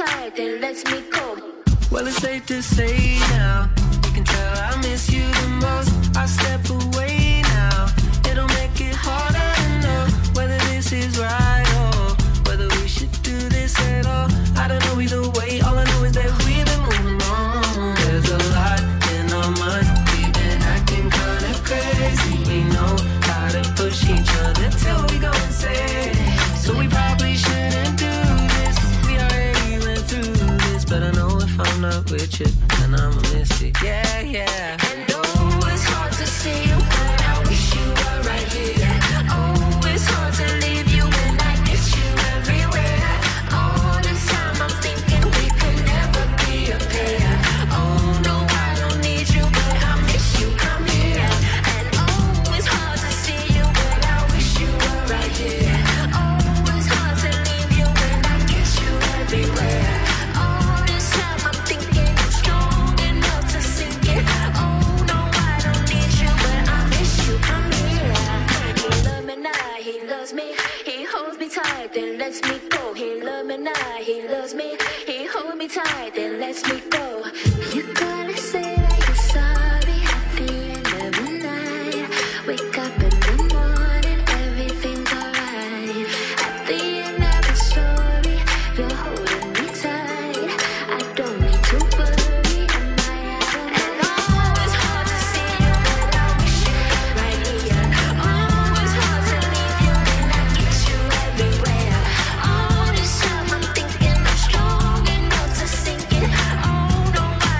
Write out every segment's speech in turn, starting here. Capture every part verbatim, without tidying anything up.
tight, then lets me go. Well, it's safe to say now, you can tell I miss you the most. I step away now, it'll make it harder to know whether this is right or whether we should do this at all. I don't know either way, all I know is that we've been moving on. There's a lot in our minds, we've been acting kinda crazy. We know how to push each other till we go insane. So we probably shouldn't do this, we already went through this. But I know if I'm not with you, then I'ma miss it, yeah, yeah. And oh, it's hard to see you, but I wish you were right here. Oh, it's hard to leave you when I miss you everywhere. All the time I'm thinking we could never be a pair. Oh no, I don't need you, but I miss you, come here. And oh, it's hard to see you, but I wish you were right here. Oh, it's hard to leave you when I miss you everywhere. All this time I'm thinking I'm strong enough to sink it. Oh no, I don't need you, but I miss you, come here. He love me now, he loves me. He holds me tight, then lets me go. He love me now, he loves me. He holds me tight, then lets me go. You gotta say that you're sorry at the end of the night. Wake up in the morning, everything's alright. At the end of the story, you're holding me tight. I don't need to worry, am I out of And oh, it's hard to see you, but I wish you were right here. Oh, it's hard to leave you when I miss you everywhere. All this time I'm thinking I'm strong enough to sink it. Oh no, I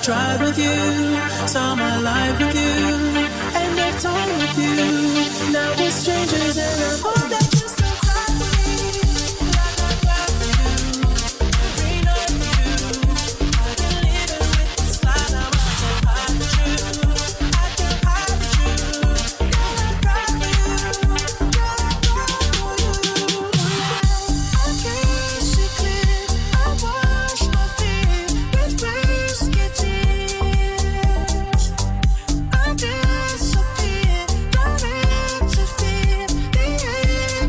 tried with you, saw my life with you, and I've told with you. Now we're strangers and I hope that you still cry for me, like I cry for you. Every night for you, I've been living with this lie. Now I can't hide the truth, I can't hide the truth. Girl, I cry for you, girl, I cry for you. I can't see clear, I wash my fear with risky tears. I disappear, don't interfere. The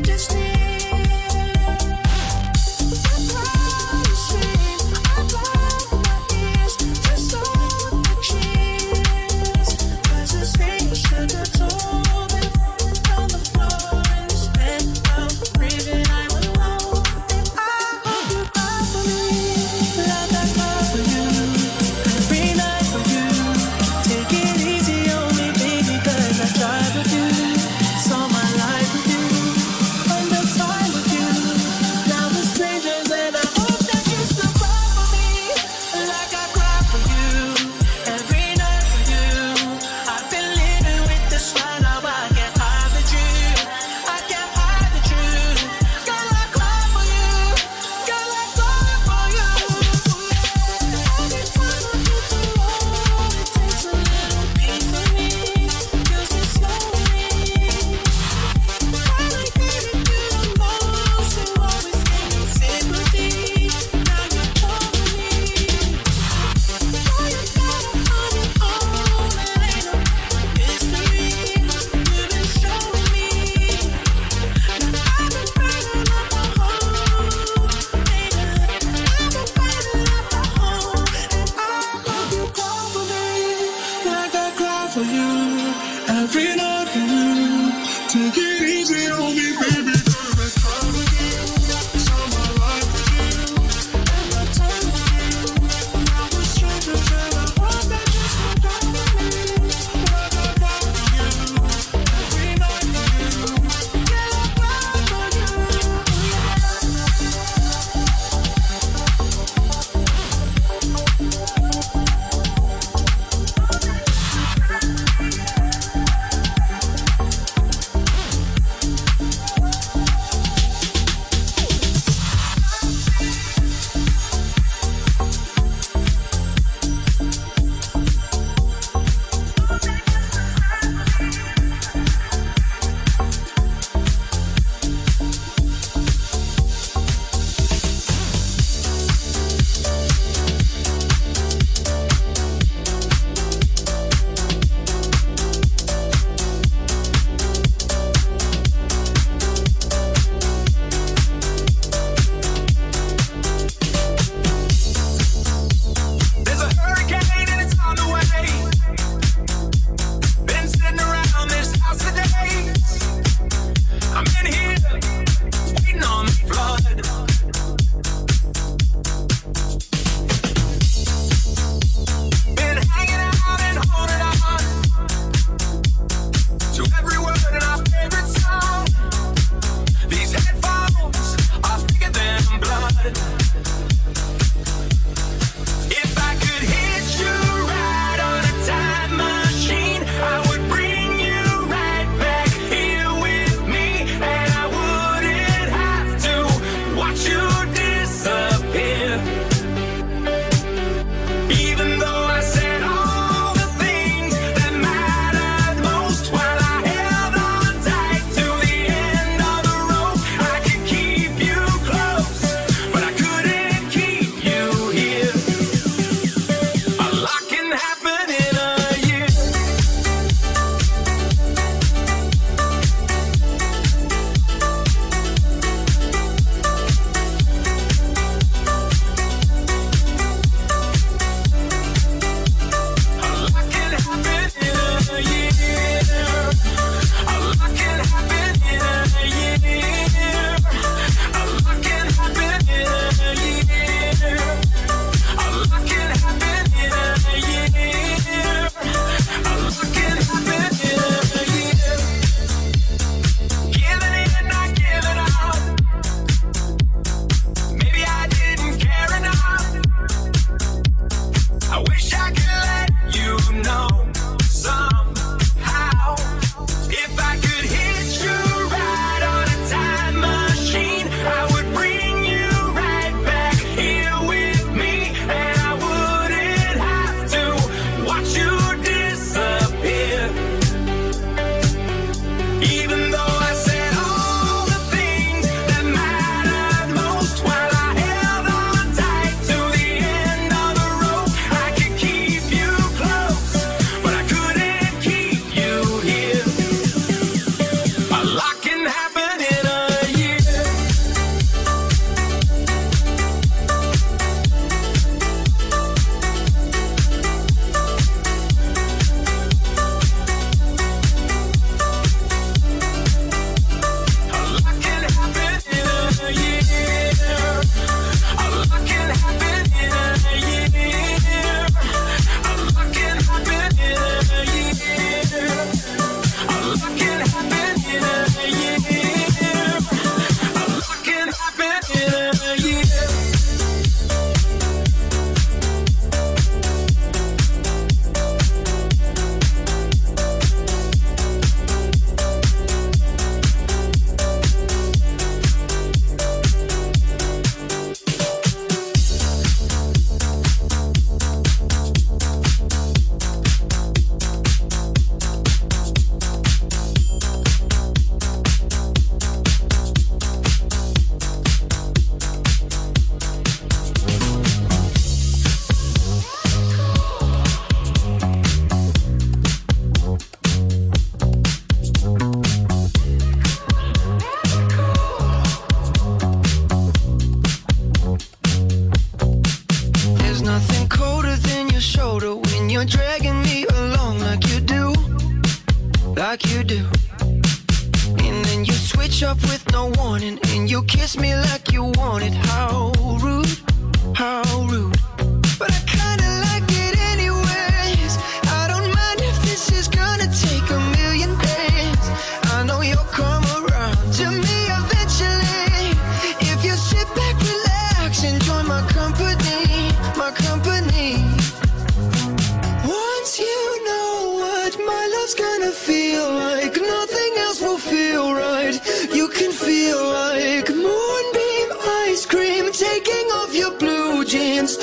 you're dragging me along like you do, like you do. And then you switch up with no warning, and you kiss me like you want it. How rude, how rude. But I kinda like it anyways. I don't mind if this is gonna take a million days. I know you'll come around to me eventually. If you sit back, relax, and join my company, my company. Once you know what my love's gonna feel like, nothing else will feel right. You can feel like moonbeam ice cream, taking off your blue jeans,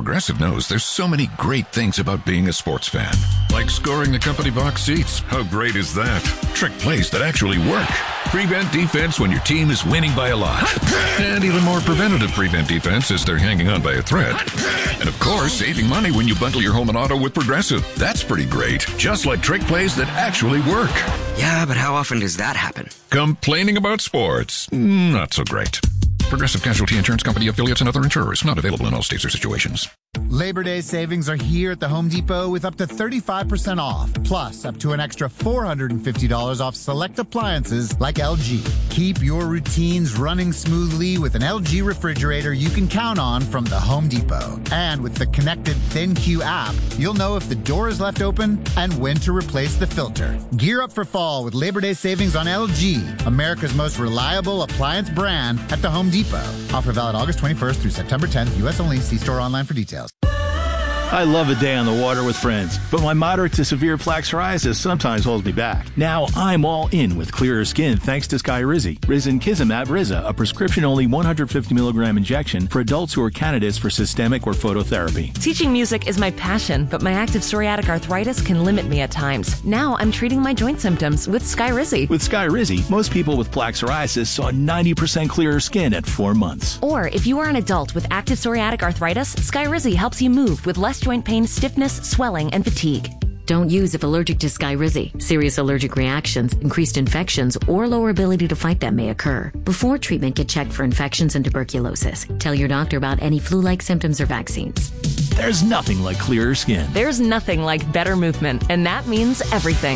Progressive knows there's so many great things about being a sports fan. Like scoring the company box seats. How great is that? Trick plays that actually work. Prevent defense when your team is winning by a lot. And even more preventative prevent defense as they're hanging on by a thread. And of course, saving money when you bundle your home and auto with Progressive. That's pretty great. Just like trick plays that actually work. Yeah, but how often does that happen? Complaining about sports? Not so great. Progressive Casualty Insurance Company, affiliates, and other insurers. Not available in all states or situations. Labor Day savings are here at the Home Depot with up to thirty-five percent off, plus up to an extra four hundred fifty dollars off select appliances like L G. Keep your routines running smoothly with an L G refrigerator you can count on from the Home Depot. And with the connected ThinQ app, you'll know if the door is left open and when to replace the filter. Gear up for fall with Labor Day savings on L G, America's most reliable appliance brand, at the Home Depot. Offer valid August twenty-first through September tenth, U S only. See store online for details. I love a day on the water with friends, but my moderate to severe plaque psoriasis sometimes holds me back. Now I'm all in with clearer skin thanks to Skyrizi. Risankizumab Riza, a prescription-only one hundred fifty milligram injection for adults who are candidates for systemic or phototherapy. Teaching music is my passion, but my active psoriatic arthritis can limit me at times. Now I'm treating my joint symptoms with Skyrizi. With Skyrizi, most people with plaque psoriasis saw ninety percent clearer skin at four months. Or if you are an adult with active psoriatic arthritis, Skyrizi helps you move with less joint pain, stiffness, swelling, and fatigue. Don't use if allergic to Skyrizi. Serious allergic reactions, increased infections, or lower ability to fight them may occur. Before treatment, get checked for infections and tuberculosis. Tell your doctor about any flu-like symptoms or vaccines. There's nothing like clearer skin. There's nothing like better movement, and that means everything.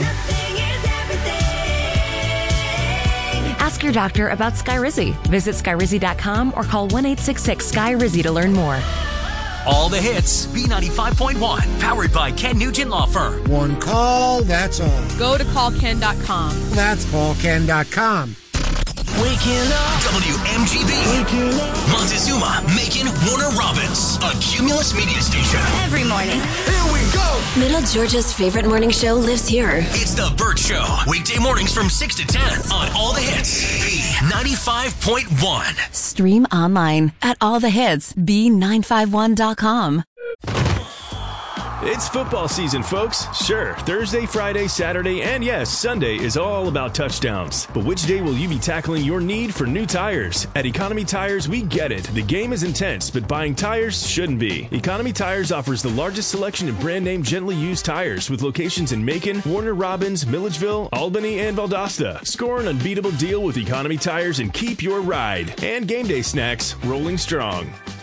Ask your doctor about Skyrizi. Visit Skyrizi dot com or call one eight six six Sky Rizi to learn more. All the hits, B ninety-five point one, powered by Ken Nugent Law Firm. One call, that's all. Go to call ken dot com. That's call ken dot com. Waking up. W M G B. Waking up. Montezuma, Macon, Warner Robins. A Cumulus media station. Every morning. Here we go. Middle Georgia's favorite morning show lives here. It's The Burt Show. Weekday mornings from six to ten on All the Hits. B ninety-five point one. Stream online at all the hits b nine five one dot com. It's football season, folks. Sure, Thursday, Friday, Saturday, and yes, Sunday is all about touchdowns. But which day will you be tackling your need for new tires? At Economy Tires, we get it. The game is intense, but buying tires shouldn't be. Economy Tires offers the largest selection of brand name gently used tires with locations in Macon, Warner Robins, Milledgeville, Albany, and Valdosta. Score an unbeatable deal with Economy Tires and keep your ride and game day snacks rolling strong.